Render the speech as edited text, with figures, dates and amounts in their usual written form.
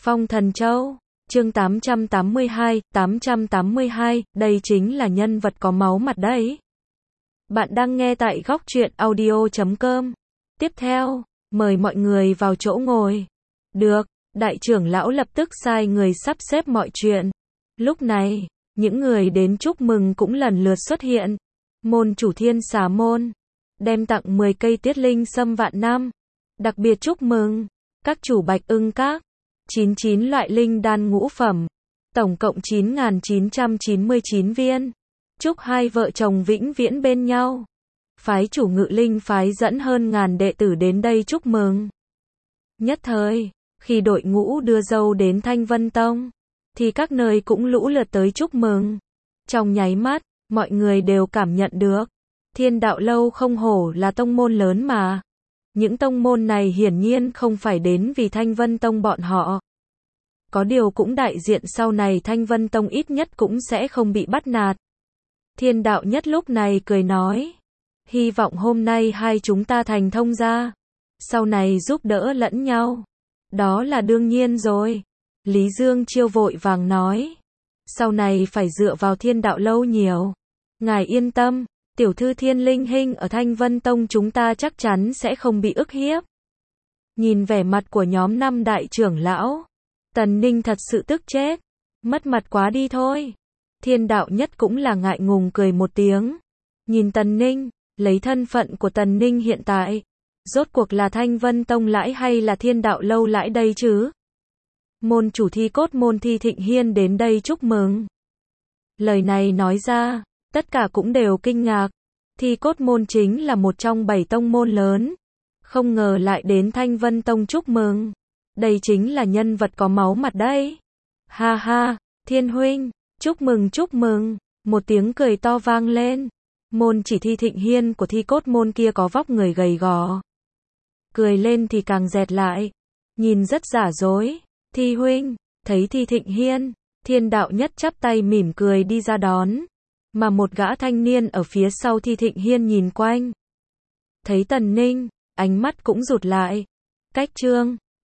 Phong Thần Châu, chương 882, đây chính là nhân vật có máu mặt đấy. Bạn đang nghe tại góc truyện audio.com. Tiếp theo, mời mọi người vào chỗ ngồi. Được, đại trưởng lão lập tức sai người sắp xếp mọi chuyện. Lúc này, những người đến chúc mừng cũng lần lượt xuất hiện. Môn chủ Thiên Xà Môn đem tặng 10 cây tiết linh sâm vạn năm. Đặc biệt chúc mừng các chủ Bạch Ưng Các 99 loại linh đan ngũ phẩm, tổng cộng 9.999 viên. Chúc hai vợ chồng vĩnh viễn bên nhau. Phái chủ Ngự Linh phái dẫn hơn ngàn đệ tử đến đây chúc mừng. Nhất thời, khi đội ngũ đưa dâu đến Thanh Vân Tông, thì các nơi cũng lũ lượt tới chúc mừng. Trong nháy mắt, mọi người đều cảm nhận được, Thiên Đạo Lâu không hổ là tông môn lớn mà. Những tông môn này hiển nhiên không phải đến vì Thanh Vân Tông bọn họ. Có điều cũng đại diện sau này Thanh Vân Tông ít nhất cũng sẽ không bị bắt nạt. Thiên Đạo Nhất lúc này cười nói, hy vọng hôm nay hai chúng ta thành thông gia, sau này giúp đỡ lẫn nhau. Đó là đương nhiên rồi. Lý Dương Chiêu vội vàng nói, sau này phải dựa vào Thiên Đạo Lâu nhiều. Ngài yên tâm, tiểu thư Thiên Linh Hinh ở Thanh Vân Tông chúng ta chắc chắn sẽ không bị ức hiếp. Nhìn vẻ mặt của nhóm 5 đại trưởng lão, Tần Ninh thật sự tức chết. Mất mặt quá đi thôi. Thiên Đạo Nhất cũng là ngại ngùng cười một tiếng. Nhìn Tần Ninh, lấy thân phận của Tần Ninh hiện tại, rốt cuộc là Thanh Vân Tông lãi hay là Thiên Đạo Lâu lãi đây chứ? Môn chủ Thi Cốt Môn Thi Thịnh Hiên đến đây chúc mừng. Lời này nói ra, tất cả cũng đều kinh ngạc. Thi Cốt Môn chính là một trong 7 tông môn lớn, không ngờ lại đến Thanh Vân Tông chúc mừng. Đây chính là nhân vật có máu mặt đấy. Ha ha, Thiên huynh, chúc mừng chúc mừng. Một tiếng cười to vang lên. Môn chỉ Thi Thịnh Hiên của Thi Cốt Môn kia có vóc người gầy gò, cười lên thì càng dẹt lại, nhìn rất giả dối. Thi huynh, thấy Thi Thịnh Hiên, Thiên Đạo Nhất chắp tay mỉm cười đi ra đón. Mà một gã thanh niên ở phía sau Thi Thịnh Hiên nhìn quanh, thấy Tần Ninh, ánh mắt cũng rụt lại. Cách trương,